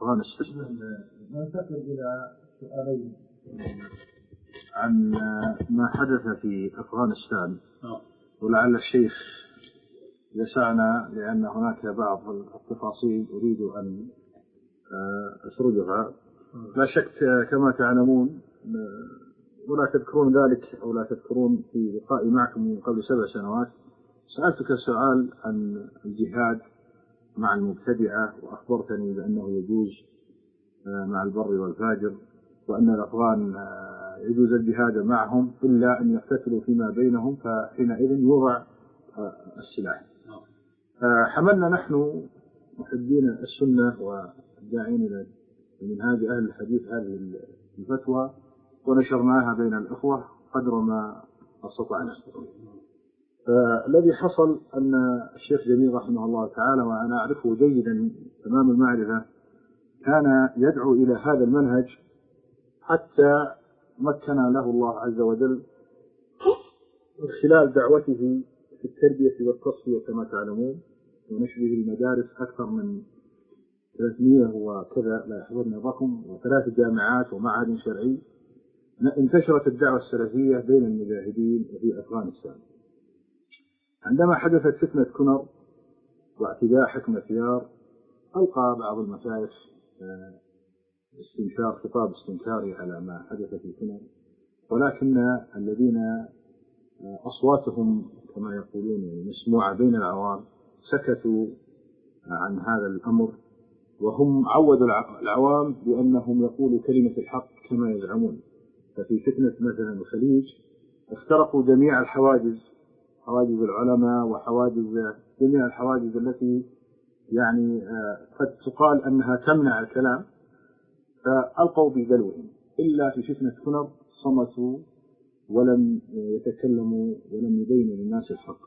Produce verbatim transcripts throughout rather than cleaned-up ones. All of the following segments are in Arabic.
أفغانستان. ننتقل إلى سؤالين عن ما حدث في أفغانستان، ولعل الشيخ يسعنا لأن هناك بعض التفاصيل أريد أن أسردها. لا شك كما تعلمون ولا تذكرون ذلك أو لا تذكرون في لقائي معكم من قبل سبع سنوات سألتك سؤال عن الجهاد مع المبتدعة، وأخبرتني بأنه يجوز مع البر والفاجر، وأن الأفغان يجوز الجهاد معهم إلا أن يقتتلوا فيما بينهم، فحينئذ يوضع السلاح. حملنا نحن محبين السنة والداعين إلى منهاج أهل الحديث هذه الفتوى ونشرناها بين الأخوة قدر ما استطعنا. فالذي حصل أن الشيخ جميل رحمه الله تعالى، وأنا أعرفه جيدا تمام المعرفة، كان يدعو إلى هذا المنهج حتى مكن له الله عز وجل من خلال دعوته في التربية والتصفية كما تعلمون، ونشره المدارس أكثر من ثلاثمائة وكذا لا يحضرني الرقم، وثلاث جامعات ومعهد شرعي. انتشرت الدعوة السلفية بين المجاهدين في أفغانستان. عندما حدثت فتنة كونر واعتداء حكم ثيار، ألقى بعض المشايخ استنكار خطاب استنكاري على ما حدث في كونر، ولكن الذين أصواتهم كما يقولون مسموعة بين العوام سكتوا عن هذا الأمر، وهم عودوا العوام بأنهم يقولوا كلمة الحق كما يزعمون. ففي فتنة مثلا الخليج اخترقوا جميع الحواجز، حواجز العلماء وحواجز جميع الحواجز التي يعني قد تقال أنها تمنع الكلام، فألقوا بدلوهم. إلا في فتنة كونر صمتوا ولم يتكلموا ولم يبينوا للناس الحق.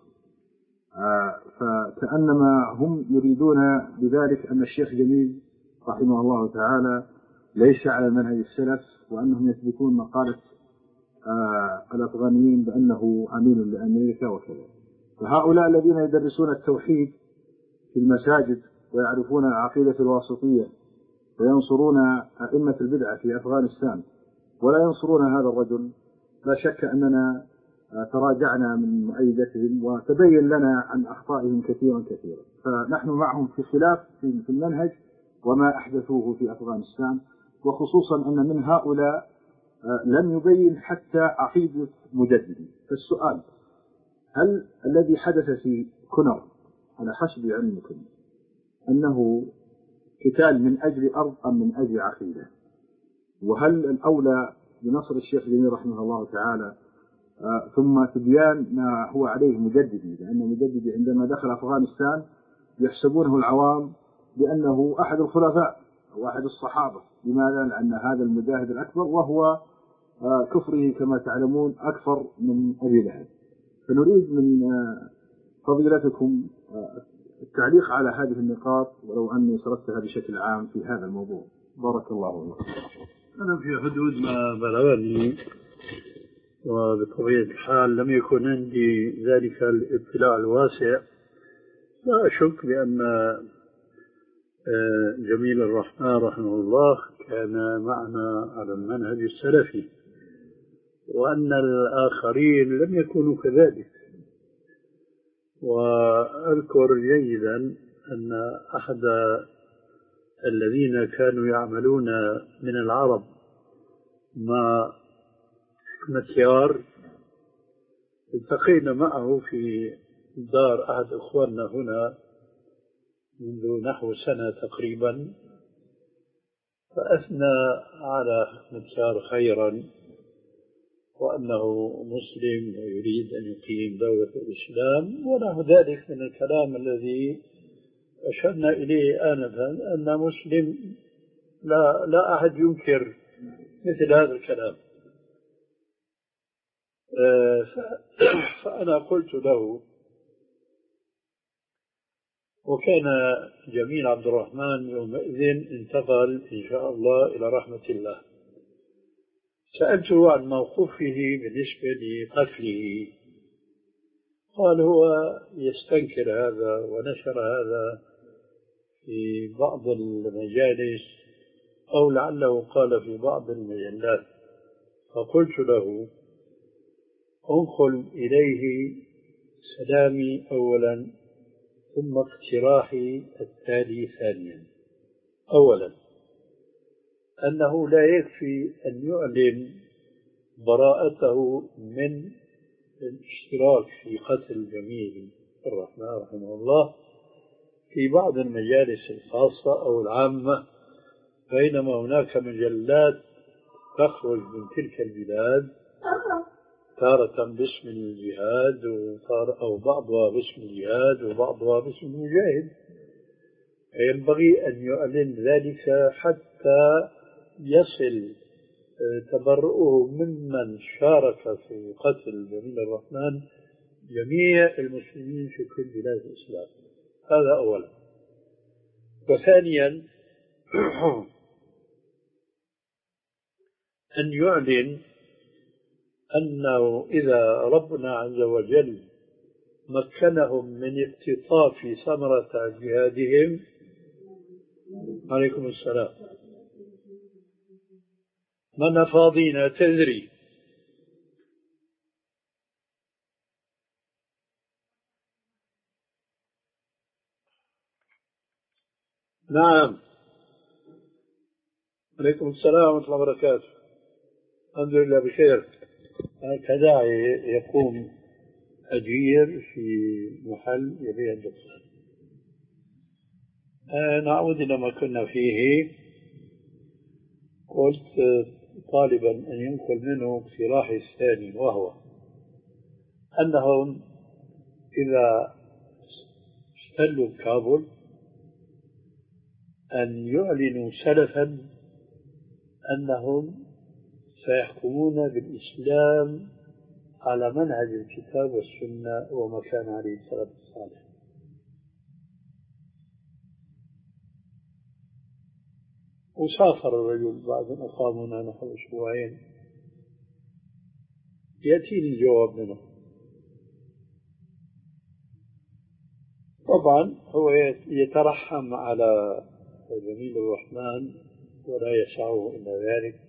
فكأنما هم يريدون بذلك أن الشيخ جميل رحمه الله تعالى ليس على منهج السلف، وأنهم يثبتون مقالة الأفغانيين بأنه عميل لأمريكا وكذا. فهؤلاء الذين يدرسون التوحيد في المساجد ويعرفون العقيدة الواسطية وينصرون أئمة البدعة في أفغانستان ولا ينصرون هذا الرجل، لا شك أننا تراجعنا من مؤيدتهم وتبين لنا عن أخطائهم كثيرا كثيرا. فنحن معهم في خلاف في المنهج وما أحدثوه في أفغانستان، وخصوصا أن من هؤلاء لم يبين حتى عقيدة مجددي. فالسؤال: هل الذي حدث في كونر على حسب علمكم أنه قتال من أجل أرض أم من أجل عقيدة؟ وهل الأولى بنصر الشيخ جميل رحمه الله تعالى آه ثم تبيان ما هو عليه مجددي؟ لأن مجددي عندما دخل أفغانستان يحسبونه العوام بأنه أحد الخلفاء أو أحد الصحابة. لماذا؟ لأن هذا المجاهد الأكبر، وهو آه كفره كما تعلمون أكثر من أبي لهب. فنريد من آه فضيلتكم آه التعليق على هذه النقاط، ولو أني سردتها بشكل عام في هذا الموضوع. بارك الله فيك. أنا في حدود ما بلغني، وبطبيعة الحال لم يكن عندي ذلك الاطلاع الواسع. لا أشك بأن جميل الرحمن رحمه الله كان معنا على المنهج السلفي، وأن الآخرين لم يكونوا كذلك. وأذكر جيدا أن أحد الذين كانوا يعملون من العرب مع حكمة ثيار التقينا معه في دار أحد إخواننا هنا منذ نحو سنة تقريبا، فأثنى على حكمة ثيار خيرا، وأنه مسلم ويريد أن يقيم دولة الإسلام ونحو ذلك من الكلام الذي أشرنا إليه آنفا، أن مسلم لا, لا أحد ينكر مثل هذا الكلام. فأنا قلت له، وكان جميل عبد الرحمن يومئذ انتقل إن شاء الله إلى رحمة الله، سألته عن موقفه بالنسبة لقتله، قال هو يستنكر هذا ونشر هذا في بعض المجالس أو لعله قال في بعض المجلات، فقلت له انقل إليه سلامي أولا ثم اقتراحي التالي ثانيا. أولا، أنه لا يكفي أن يعلن براءته من الاشتراك في قتل جميل الرحمن رحمه الله في بعض المجالس الخاصة أو العامة، بينما هناك مجلات تخرج من تلك البلاد تارة باسم الجهاد أو بعضها باسم الجهاد وبعضها باسم المجاهد، ينبغي أن يعلن ذلك حتى يصل تبرؤه ممن شارك في قتل جميل الرحمن جميع المسلمين في كل بلاد الإسلام. هذا أولا. وثانيا، أن يعلن أنه إذا ربنا عز وجل مكنهم من اقتطاف ثمرة جهادهم. عليكم السلام. من فاضينا تدري. نعم. عليكم السلام ورحمة الله وبركاته. الحمد لله بخير. هكذا يقوم أجير في محل يبيع الدخان. نعود إلى ما كنا فيه. قلت طالبا أن ينقل منه اقتراحي الثاني، وهو أنهم إذا استلوا كابول أن يعلنوا سلفا أنهم سيحكمون بالإسلام على منهج الكتاب والسنة وما كان عليه السلف الصالح. وسافر الرجل بعد أن أقامنا نحو أسبوعين، يأتيني الجواب منه. طبعا هو يترحم على جميل الرحمن ولا يسعه إلا ذلك،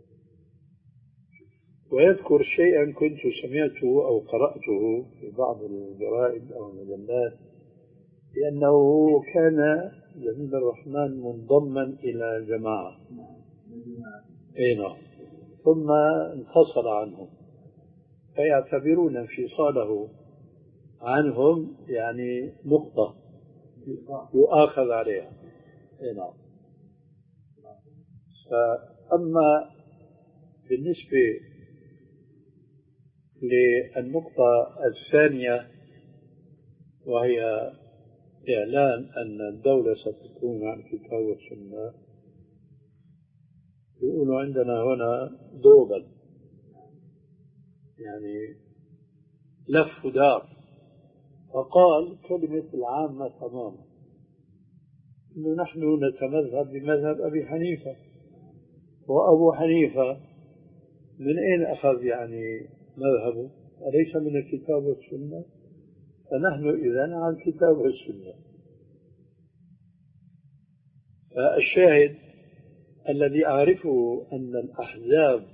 ويذكر شيئا كنت سمعته أو قرأته في بعض الجرائد أو المجلات، لأنه كان جميل الرحمن منضما إلى الجماعة أين ثم انفصل عنهم، فيعتبرون انفصاله عنهم يعني نقطة يؤاخذ عليها. نعم. فأما بالنسبة للنقطة الثانية، وهي إعلان أن الدولة ستكون عن الكتاب والسنة، يقولوا عندنا هنا دوبل، يعني لف ودار. فقال كلمة العامة تماما، إنه نحن نتمذهب بمذهب أبي حنيفة، وأبو حنيفة من أين أخذ يعني مذهبه؟ أليس من الكتاب والسنة؟ فنحن إذن عن الكتاب والسنة. فالشاهد الذي أعرفه أن الأحزاب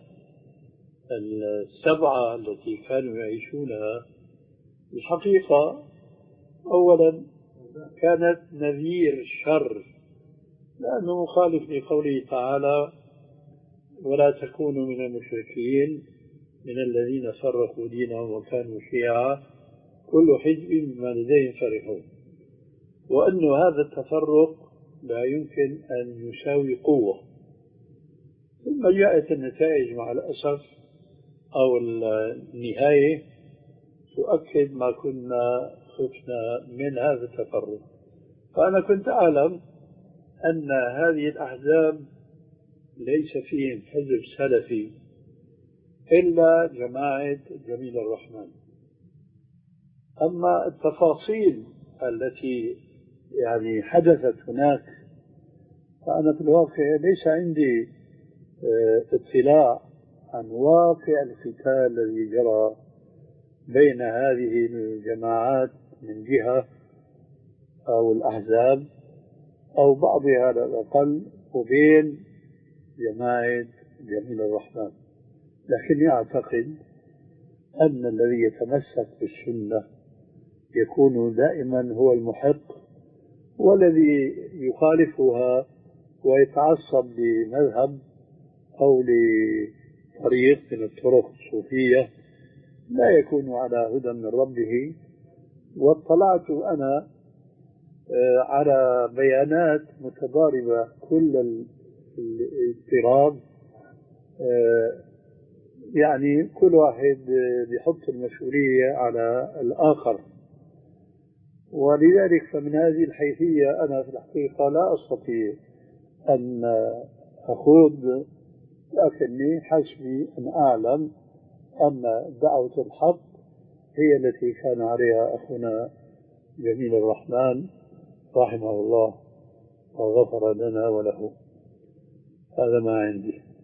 السبعة التي كانوا يعيشونها الحقيقة أولا كانت نذير شر، لأنه مخالف لقوله تعالى ولا تكونوا من المشركين من الذين فرقوا دينهم وكانوا شيعا كل حزب بما لديهم فرحون، وأن هذا التفرق لا يمكن أن يساوي قوة. ثم جاءت النتائج مع الأسف أو النهاية تؤكد ما كنا خفنا من هذا التفرق. فأنا كنت أعلم أن هذه الأحزاب ليس فيهم حزب سلفي إلا جماعة جميل الرحمن. أما التفاصيل التي يعني حدثت هناك فأنا في الواقع ليس عندي اطلاع عن واقع القتال الذي جرى بين هذه الجماعات من جهة أو الأحزاب أو بعضها على الأقل وبين جماعة جميل الرحمن، لكني أعتقد أن الذي يتمسك بالسنة يكون دائما هو المحق، والذي يخالفها ويتعصب لمذهب أو لطريق من الطرق الصوفية لا يكون على هدى من ربه. واطلعت أنا على بيانات متضاربة كل الاضطراب، يعني كل واحد بيحط المسؤولية على الآخر، ولذلك فمن هذه الحيثية أنا في الحقيقة لا أستطيع أن أخوض، لكني حسبي أن أعلم أن دعوة الحق هي التي كان عليها أخونا جميل الرحمن رحمه الله وغفر لنا وله. هذا ما عندي.